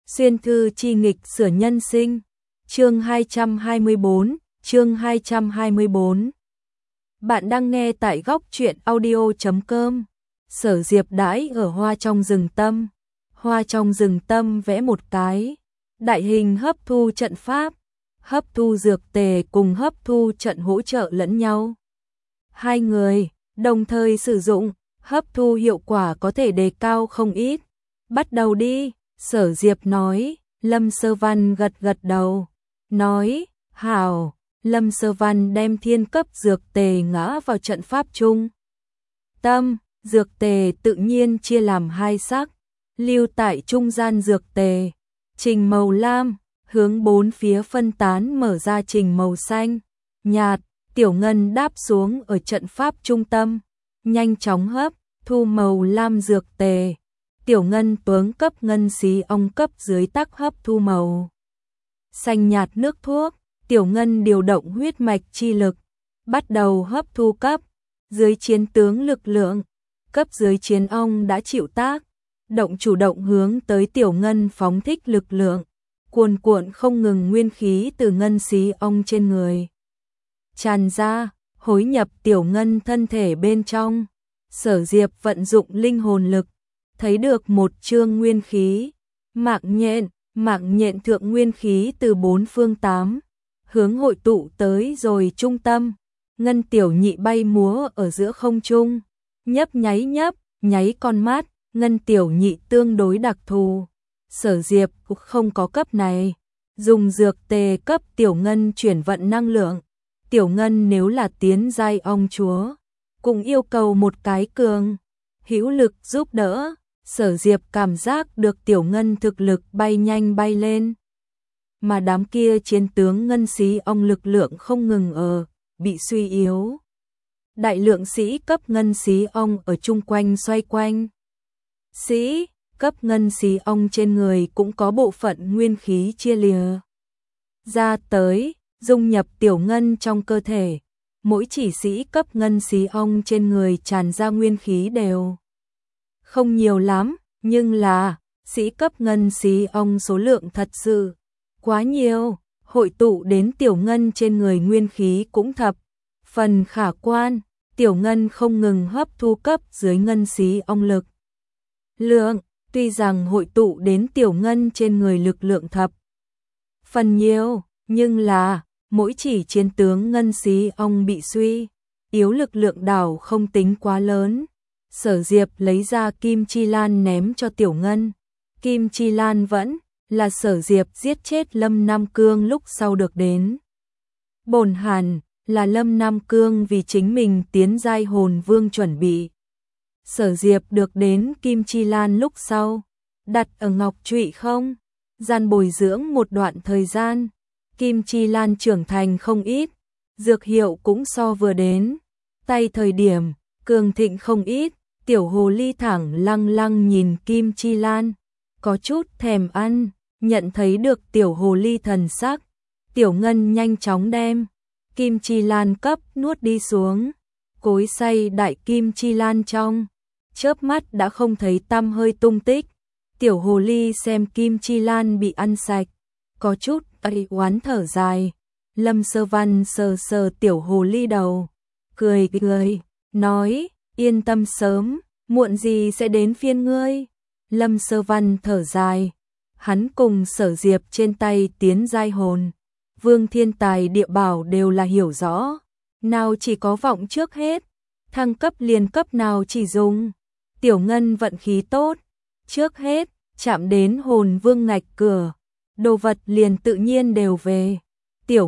Xuyên thư chi nghịch sửa nhân sinh. Chương 224, chương 224. Bạn đang nghe tại góc truyện audio.com. Sở Diệp đãi ở hoa trong rừng tâm. Hoa trong rừng tâm vẽ một cái đại hình hấp thu trận pháp, hấp thu dược tề cùng hấp thu trận hỗ trợ lẫn nhau. Hai người đồng thời sử dụng, hấp thu hiệu quả có thể đề cao không ít. Bắt đầu đi, Sở Diệp nói. Lâm Sơ Văn gật gật đầu, nói, hảo. Lâm Sơ Văn đem thiên cấp dược tề ngã vào trận pháp chung. Tâm, dược tề tự nhiên chia làm hai sắc, lưu tại trung gian dược tề, trình màu lam, hướng bốn phía phân tán mở ra trình màu xanh, nhạt. Tiểu Ngân đáp xuống ở trận pháp trung tâm, nhanh chóng hấp thu màu lam dược tề. Tiểu Ngân tướng cấp ngân xí ong cấp dưới tắc hấp thu màu xanh nhạt nước thuốc. Tiểu Ngân điều động huyết mạch chi lực, bắt đầu hấp thu cấp dưới chiến tướng lực lượng. Cấp dưới chiến ong đã chịu tác động, chủ động hướng tới Tiểu Ngân phóng thích lực lượng, cuồn cuộn không ngừng nguyên khí từ ngân xí ong trên người tràn ra, hối nhập Tiểu Ngân thân thể bên trong. Sở Diệp vận dụng linh hồn lực, thấy được một chương nguyên khí, mạng nhện thượng nguyên khí từ bốn phương tám hướng hội tụ tới rồi trung tâm. Ngân Tiểu Nhị bay múa ở giữa không trung, nhấp nháy con mắt. Ngân Tiểu Nhị tương đối đặc thù, Sở Diệp cũng không có cấp này, dùng dược tề cấp Tiểu Ngân chuyển vận năng lượng. Tiểu Ngân nếu là tiến giai ong chúa, cũng yêu cầu một cái cường hữu lực giúp đỡ. Sở Diệp cảm giác được Tiểu Ngân thực lực bay nhanh bay lên, mà đám kia chiến tướng ngân xí ong lực lượng không ngừng bị suy yếu. Đại lượng sĩ cấp ngân xí ong ở chung quanh xoay quanh. Sĩ cấp ngân xí ong trên người cũng có bộ phận nguyên khí chia lìa ra tới, dung nhập Tiểu Ngân trong cơ thể. Mỗi chỉ sĩ cấp ngân xí ong trên người tràn ra nguyên khí đều không nhiều lắm, nhưng là sĩ cấp ngân xí ong số lượng thật sự quá nhiều, hội tụ đến Tiểu Ngân trên người nguyên khí cũng thập phần khả quan. Tiểu Ngân không ngừng hấp thu cấp dưới ngân xí ong lực lượng, tuy rằng hội tụ đến Tiểu Ngân trên người lực lượng thập phần nhiều, nhưng là mỗi chỉ chiến tướng ngân xí ong bị suy yếu lực lượng đảo không tính quá lớn. Sở Diệp lấy ra Kim Chi Lan ném cho Tiểu Ngân. Kim Chi Lan vẫn là Sở Diệp giết chết Lâm Nam Cương lúc sau được đến. Bổn hẳn là Lâm Nam Cương vì chính mình tiến giai hồn vương chuẩn bị. Sở Diệp được đến Kim Chi Lan lúc sau, đặt ở ngọc trụy không gian bồi dưỡng một đoạn thời gian. Kim Chi Lan trưởng thành không ít, dược hiệu cũng so vừa đến tay thời điểm cường thịnh không ít. Tiểu hồ ly thẳng lăng nhìn Kim Chi Lan, có chút thèm ăn. Nhận thấy được tiểu hồ ly thần sắc, Tiểu Ngân nhanh chóng đem Kim Chi Lan cấp nuốt đi xuống. Cối xay đại Kim Chi Lan trong chớp mắt đã không thấy tăm hơi tung tích. Tiểu hồ ly xem Kim Chi Lan bị ăn sạch, có chút oán thở dài. Lâm Sơ Văn sờ tiểu hồ ly đầu, cười nói, yên tâm, sớm muộn gì sẽ đến phiên ngươi. Lâm Sơ Văn thở dài, hắn cùng Sở Diệp trên tay tiến giai hồn vương thiên tài địa bảo đều là hiểu rõ, nào chỉ có vọng trước hết, thăng cấp liền cấp nào chỉ dùng. Tiểu Ngân vận khí tốt, trước hết chạm đến hồn vương ngạch cửa, đồ vật liền tự nhiên đều về. Tiểu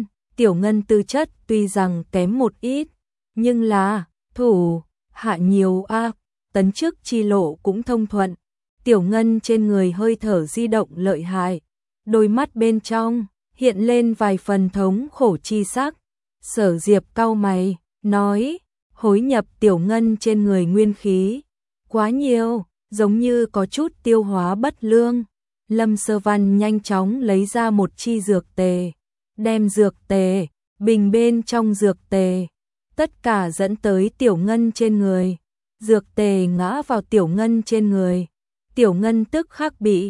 Ngân tư chất tuy rằng kém một ít, nhưng là thủ hạ nhiều tấn chức chi lộ cũng thông thuận. Tiểu Ngân trên người hơi thở di động lợi hại, đôi mắt bên trong hiện lên vài phần thống khổ chi sắc. Sở Diệp cau mày, nói, hối nhập Tiểu Ngân trên người nguyên khí quá nhiều, giống như có chút tiêu hóa bất lương. Lâm Sơ Văn nhanh chóng lấy ra một chi dược tề, đem dược tề bình bên trong dược tề tất cả dẫn tới Tiểu Ngân trên người. Dược tề ngã vào Tiểu Ngân trên người, Tiểu Ngân tức khắc bị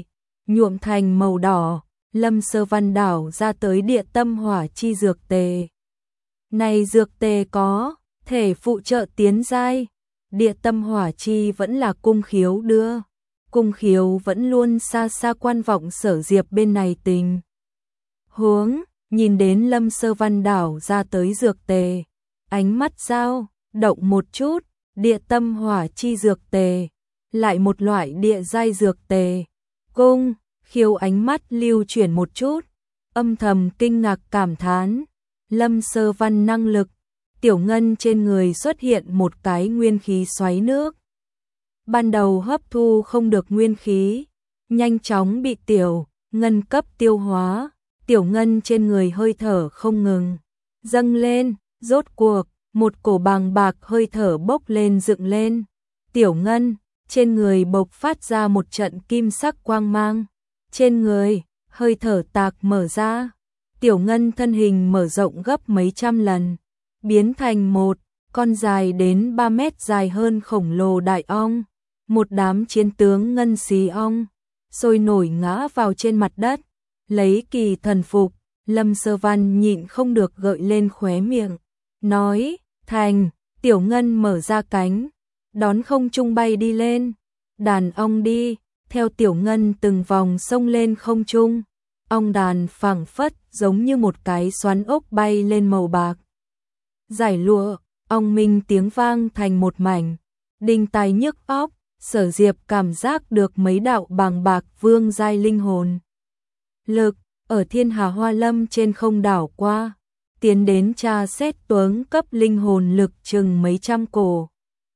nhuộm thành màu đỏ. Lâm Sơ Văn đảo ra tới địa tâm hỏa chi dược tề. Này dược tề có thể phụ trợ tiến giai. Địa tâm hỏa chi vẫn là cung khiếu đưa. Cung khiếu vẫn luôn xa xa quan vọng Sở Diệp bên này tình huống, nhìn đến Lâm Sơ Văn đảo ra tới dược tề, ánh mắt dao động một chút. Địa tâm hỏa chi dược tề, lại một loại địa giai dược tề. Cung khiếu ánh mắt lưu chuyển một chút, âm thầm kinh ngạc cảm thán. Lâm Sơ Văn năng lực. Tiểu Ngân trên người xuất hiện một cái nguyên khí xoáy nước. Ban đầu hấp thu không được nguyên khí, nhanh chóng bị Tiểu Ngân cấp tiêu hóa. Tiểu Ngân trên người hơi thở không ngừng dâng lên, rốt cuộc một cổ bàng bạc hơi thở bốc lên dựng lên. Tiểu Ngân trên người bộc phát ra một trận kim sắc quang mang, trên người hơi thở tạc mở ra. Tiểu Ngân thân hình mở rộng gấp mấy trăm lần, biến thành một con dài đến 3 mét dài hơn khổng lồ đại ong. Một đám chiến tướng ngân xí ong sôi nổi ngã vào trên mặt đất, lấy kỳ thần phục. Lâm Sơ Văn nhịn không được gợi lên khóe miệng, nói: "Thành." Tiểu Ngân mở ra cánh, đón không trung bay đi lên. Đàn ong đi theo Tiểu Ngân từng vòng xông lên không trung. Ong đàn phảng phất giống như một cái xoắn ốc bay lên màu bạc. Giải lụa, ong minh tiếng vang thành một mảnh, đinh tai nhức óc. Sở Diệp cảm giác được mấy đạo bàng bạc vương giai linh hồn lực ở Thiên Hà Hoa Lâm trên không đảo qua, tiến đến tra xét tuấn cấp linh hồn lực chừng mấy trăm cổ.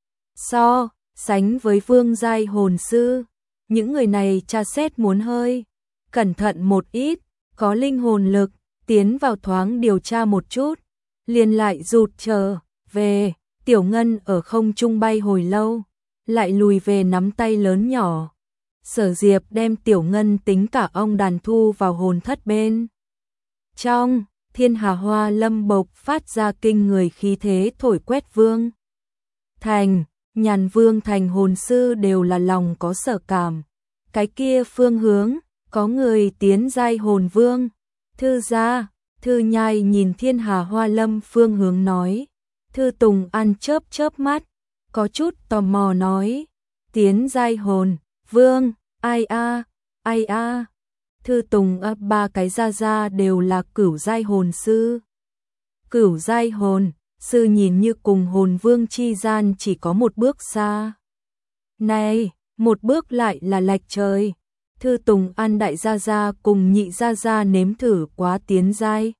So sánh với vương giai hồn sư, những người này tra xét muốn hơi cẩn thận một ít, có linh hồn lực, tiến vào thoáng điều tra một chút, liền lại rụt trở về. Tiểu Ngân ở không trung bay hồi lâu, lại lùi về nắm tay lớn nhỏ. Sở Diệp đem Tiểu Ngân tính cả ong đàn thu vào hồn thất bên trong. Thiên Hà Hoa Lâm bộc phát ra kinh người khí thế thổi quét vương thành. Nhàn vương thành hồn sư đều là lòng có sở cảm. Cái kia phương hướng có người tiến giai hồn vương. Thư gia, Thư Nhai nhìn Thiên Hà Hoa Lâm phương hướng nói. Thư Tùng An chớp chớp mắt, có chút tò mò nói: "Tiến giai hồn vương, ai a, ai a." Thư Tùng ba cái gia đều là cửu giai hồn sư. Cửu giai hồn sư nhìn như cùng hồn vương chi gian chỉ có một bước xa. Này, một bước lại là lệch trời. Thư Tùng An đại gia cùng nhị gia nếm thử quá tiến giai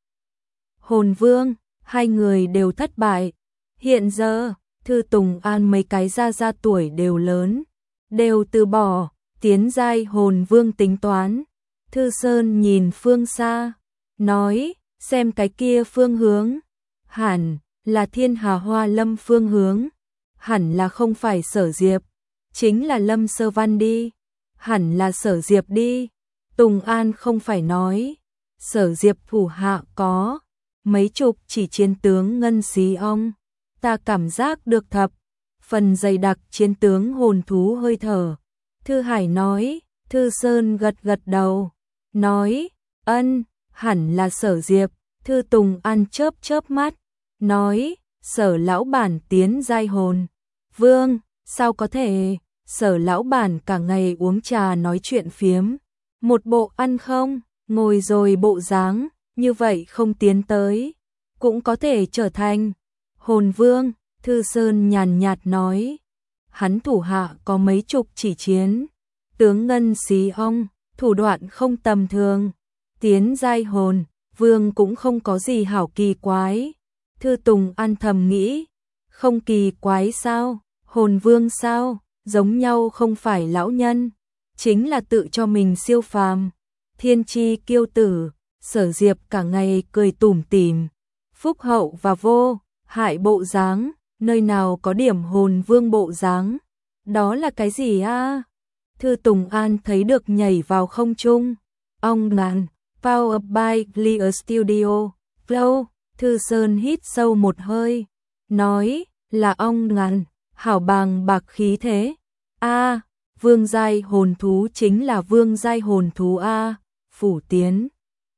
hồn vương, hai người đều thất bại. Hiện giờ, Thư Tùng An mấy cái gia tuổi đều lớn, đều từ bỏ tiến giai hồn vương tính toán. Thư Sơn nhìn phương xa, nói: "Xem cái kia phương hướng, hẳn là Thiên Hà Hoa Lâm phương hướng, hẳn là không phải Sở Diệp, chính là Lâm Sơ Văn đi, hẳn là Sở Diệp đi." Tùng An không phải nói, Sở Diệp thủ hạ có mấy chục chỉ chiến tướng ngân xí ong, ta cảm giác được thập phần dày đặc chiến tướng hồn thú hơi thở. Thư Hải nói. Thư Sơn gật gật đầu, nói: "Ân, hẳn là Sở Diệp." Thư Tùng An chớp chớp mắt, nói: "Sở lão bản tiến giai hồn vương, sao có thể?" Sở lão bản cả ngày uống trà nói chuyện phiếm, một bộ ăn không ngồi rồi bộ dáng, như vậy không tiến tới, cũng có thể trở thành hồn vương. Thư Sơn nhàn nhạt nói: "Hắn thủ hạ có mấy chục chỉ chiến tướng ngân xí ong, thủ đoạn không tầm thường, tiến giai hồn vương cũng không có gì hảo kỳ quái." Thư Tùng An thầm nghĩ, không kỳ quái sao, hồn vương sao, giống nhau không phải lão nhân, chính là tự cho mình siêu phàm, thiên chi kiêu tử. Sở Diệp cả ngày cười tủm tỉm, phúc hậu và vô hại bộ dáng, nơi nào có điểm hồn vương bộ dáng, đó là cái gì a? Thư Tùng An thấy được nhảy vào không trung. Ong ngàn, Power by Clear Studio, Flow. Thư Sơn hít sâu một hơi, nói: "Là ong ngàn, hảo bàng bạc khí thế." A, vương giai hồn thú chính là vương giai hồn thú a, phủ tiến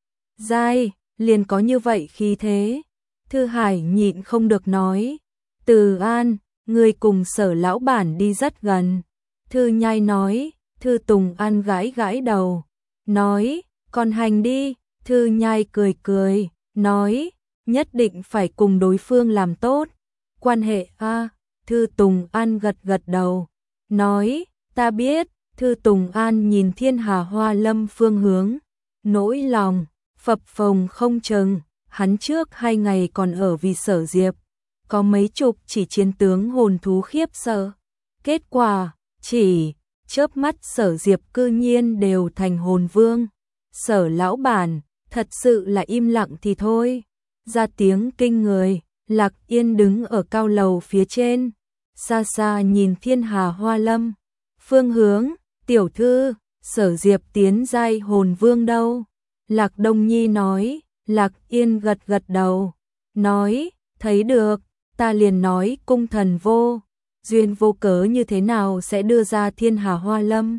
giai liền có như vậy khí thế. Thư Hải nhịn không được nói, Từ An, người cùng Sở lão bản đi rất gần. Thư Nhai nói, Thư Tùng An gãi gãi đầu, nói, còn hành đi. Thư Nhai cười cười, nói, nhất định phải cùng đối phương làm tốt quan hệ a. Thư Tùng An gật gật đầu, nói, ta biết. Thư Tùng An nhìn Thiên Hà Hoa Lâm phương hướng, nỗi lòng phập phồng không chừng. Hắn trước 2 ngày còn ở vì Sở Diệp có mấy chục chỉ chiến tướng hồn thú khiếp sợ, kết quả chỉ chớp mắt Sở Diệp cư nhiên đều thành hồn vương. Sở lão bản thật sự là im lặng thì thôi, ra tiếng kinh người. Lạc Yên đứng ở cao lầu phía trên, xa xa nhìn Thiên Hà Hoa Lâm phương hướng, tiểu thư, Sở Diệp tiến giai hồn vương đâu? Lạc Đông Nhi nói. Lạc Yên gật gật đầu, nói, thấy được, ta liền nói cung thần vô duyên vô cớ như thế nào sẽ đưa ra Thiên Hà Hoa Lâm.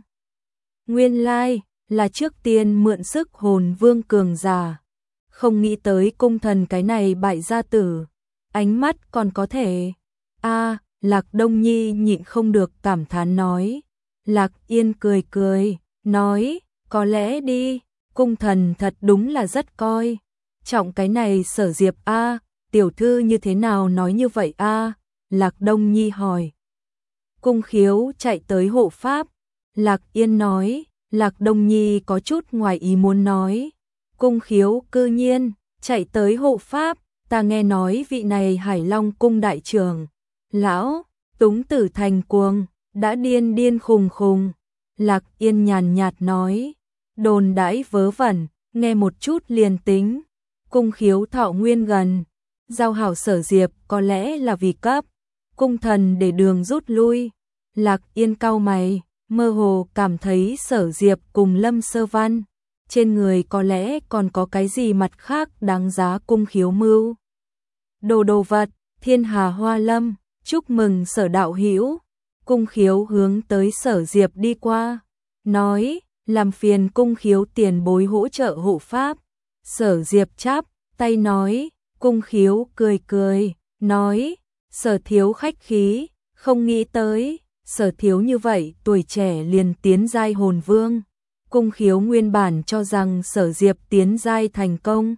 Nguyên lai là trước tiên mượn sức hồn vương cường giả, không nghĩ tới cung thần cái này bại gia tử, ánh mắt còn có thể. A, Lạc Đông Nhi nhịn không được cảm thán nói. Lạc Yên cười cười, nói, có lẽ đi, cung thần thật đúng là rất coi trọng cái này Sở Diệp a. Tiểu thư như thế nào nói như vậy a? Lạc Đông Nhi hỏi. Cung Khiếu chạy tới hộ pháp. Lạc Yên nói. Lạc Đông Nhi có chút ngoài ý muốn nói. Cung Khiếu cư nhiên chạy tới hộ pháp, ta nghe nói vị này Hải Long cung đại trưởng lão Túng Tử thành cuồng, đã điên điên khùng khùng. Lạc Yên nhàn nhạt nói, đồn đãi vớ vẩn, nghe một chút liền tính. Cung Khiếu thọ nguyên gần, giao hảo Sở Diệp có lẽ là vì cấp cung thần để đường rút lui. Lạc Yên cau mày, mơ hồ cảm thấy Sở Diệp cùng Lâm Sơ Văn trên người có lẽ còn có cái gì mặt khác đáng giá Cung Khiếu mưu đồ vật. Thiên Hà Hoa Lâm, chúc mừng Sở đạo hữu. Cung Khiếu hướng tới Sở Diệp đi qua, nói, làm phiền Cung Khiếu tiền bối hỗ trợ hộ pháp. Sở Diệp chắp tay nói. Cung Khiếu cười cười, nói, Sở thiếu khách khí, không nghĩ tới Sở thiếu như vậy tuổi trẻ liền tiến giai hồn vương. Cung Khiếu nguyên bản cho rằng Sở Diệp tiến giai thành công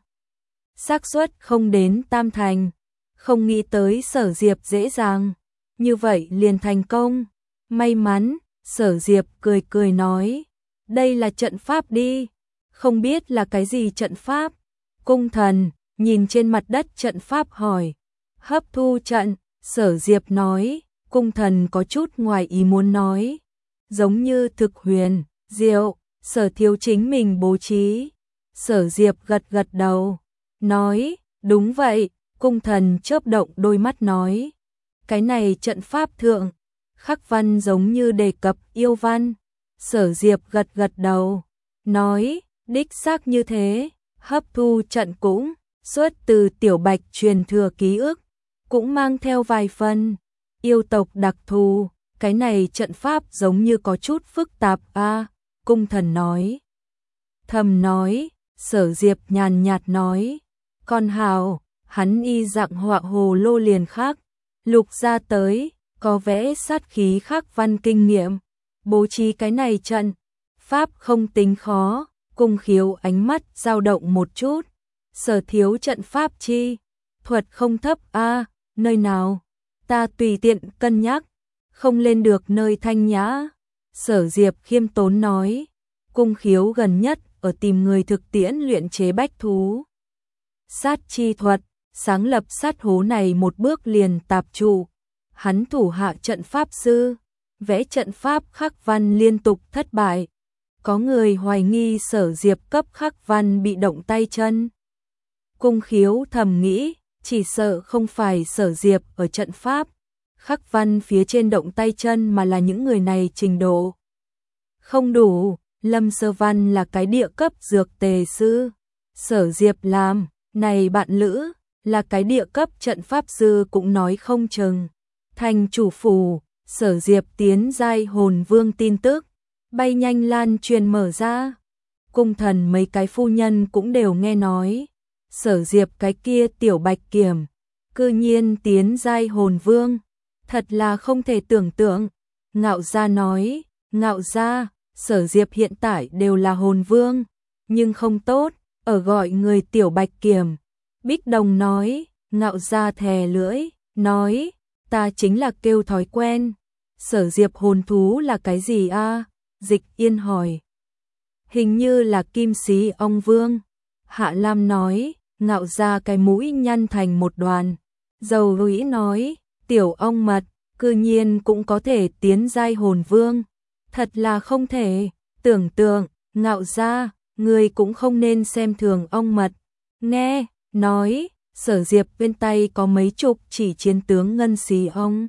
xác suất không đến 8 thành, không nghĩ tới Sở Diệp dễ dàng như vậy liền thành công. May mắn. Sở Diệp cười cười nói, đây là trận pháp đi. Không biết là cái gì trận pháp. Cung thần nhìn trên mặt đất trận pháp hỏi. Hấp thu trận. Sở Diệp nói. Cung thần có chút ngoài ý muốn nói, giống như thực huyền diệu, Sở thiếu chính mình bố trí. Sở Diệp gật gật đầu, nói, đúng vậy. Cung thần chớp động đôi mắt nói, cái này trận pháp thượng khắc văn giống như đề cập yêu văn. Sở Diệp gật gật đầu, nói, đích xác như thế. Hấp thu trận cũng xuất từ Tiểu Bạch truyền thừa ký ức, cũng mang theo vài phần yêu tộc đặc thù. Cái này trận pháp giống như có chút phức tạp a. Cung thần nói. Thầm nói. Sở Diệp nhàn nhạt nói, con hào, hắn y dạng họa hồ lô liền khác lục ra tới, có vẽ sát khí khắc văn kinh nghiệm, bố trí cái này trận pháp không tính khó. Cung Khiếu ánh mắt dao động một chút, Sở thiếu trận pháp chi thuật không thấp a. Nơi nào? Ta tùy tiện cân nhắc, không lên được nơi thanh nhã. Sở Diệp khiêm tốn nói. Cung Khiếu gần nhất ở tìm người thực tiễn luyện chế bách thú sát chi thuật, sáng lập sát hố này một bước liền tạp trụ. Hắn thủ hạ trận pháp sư, vẽ trận pháp khắc văn liên tục thất bại. Có người hoài nghi Sở Diệp cấp khắc văn bị động tay chân. Cung Khiếu thầm nghĩ, chỉ sợ không phải Sở Diệp ở trận pháp khắc văn phía trên động tay chân, mà là những người này trình độ không đủ. Lâm Sơ Văn là cái địa cấp dược tề sư, Sở Diệp làm này bạn lữ là cái địa cấp trận pháp sư cũng nói không chừng. Thành chủ phủ, Sở Diệp tiến giai hồn vương tin tức, bay nhanh lan truyền mở ra. Cung thần mấy cái phu nhân cũng đều nghe nói. Sở Diệp cái kia tiểu bạch kiểm, cư nhiên tiến giai hồn vương. Thật là không thể tưởng tượng. Ngạo gia nói, Ngạo gia, Sở Diệp hiện tại đều là hồn vương, nhưng không tốt, ở gọi người tiểu bạch kiểm. Bích Đồng nói, Ngạo gia thè lưỡi, nói, ta chính là kêu thói quen. Sở Diệp hồn thú là cái gì a? Dịch Yên hỏi. Hình như là kim sĩ ong vương. Hạ Lam nói, Ngạo gia cái mũi nhăn thành một đoàn. Dầu Rũy nói, tiểu ong mật, cư nhiên cũng có thể tiến giai hồn vương. Thật là không thể, tưởng tượng, Ngạo gia, người cũng không nên xem thường ong mật. Nghe, nói, Sở Diệp bên tay có mấy chục chỉ chiến tướng ngân xí ong.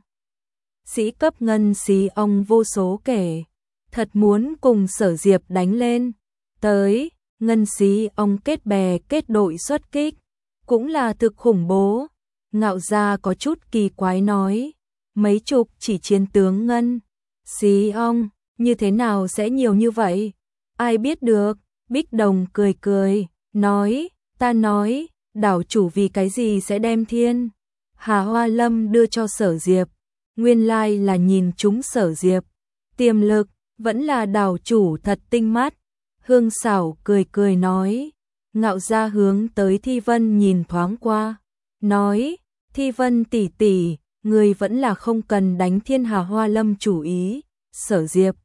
Sĩ cấp ngân xí ong vô số kể, thật muốn cùng Sở Diệp đánh lên. Tới, ngân xí ong kết bè kết đội xuất kích, cũng là thực khủng bố. Ngạo gia có chút kỳ quái nói, mấy chục chỉ chiến tướng ngân xí ong, như thế nào sẽ nhiều như vậy? Ai biết được? Bích Đồng cười cười, nói, ta nói, đảo chủ vì cái gì sẽ đem Thiên Hà Hoa Lâm đưa cho Sở Diệp? Nguyên lai là nhìn chúng Sở Diệp tiềm lực, vẫn là đảo chủ thật tinh mắt. Hương Xảo cười cười nói, Ngạo gia hướng tới Thi Vân nhìn thoáng qua, nói, Thi Vân tỷ tỷ, người vẫn là không cần đánh Thiên Hà Hoa Lâm chủ ý. Sở Diệp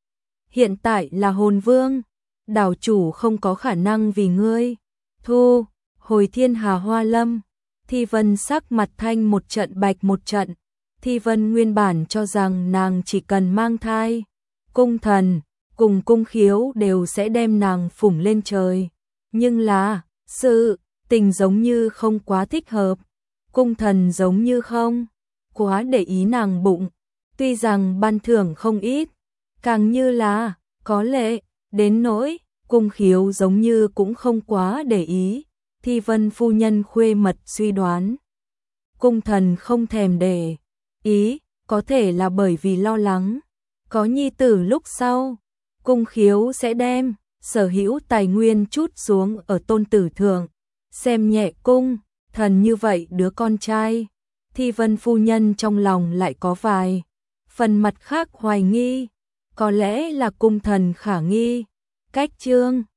hiện tại là hồn vương, đảo chủ không có khả năng vì ngươi thu hồi Thiên Hà Hoa Lâm. Thi Vân sắc mặt thanh một trận bạch một trận. Thi Vân nguyên bản cho rằng nàng chỉ cần mang thai, cung thần cùng cung khiếu đều sẽ đem nàng phủng lên trời. Nhưng là, sự tình giống như không quá thích hợp. Cung thần giống như không quá để ý nàng bụng. Tuy rằng ban thưởng không ít, càng như là, có lẽ, đến nỗi, cung khiếu giống như cũng không quá để ý. Thi Vân phu nhân khuê mật suy đoán, cung thần không thèm để ý, có thể là bởi vì lo lắng có nhi tử lúc sau, cung khiếu sẽ đem sở hữu tài nguyên trút xuống ở tôn tử thượng, xem nhẹ cung thần như vậy đứa con trai. Thi Vân phu nhân trong lòng lại có vài phần mặt khác hoài nghi, có lẽ là cung thần khả nghi. Cách chương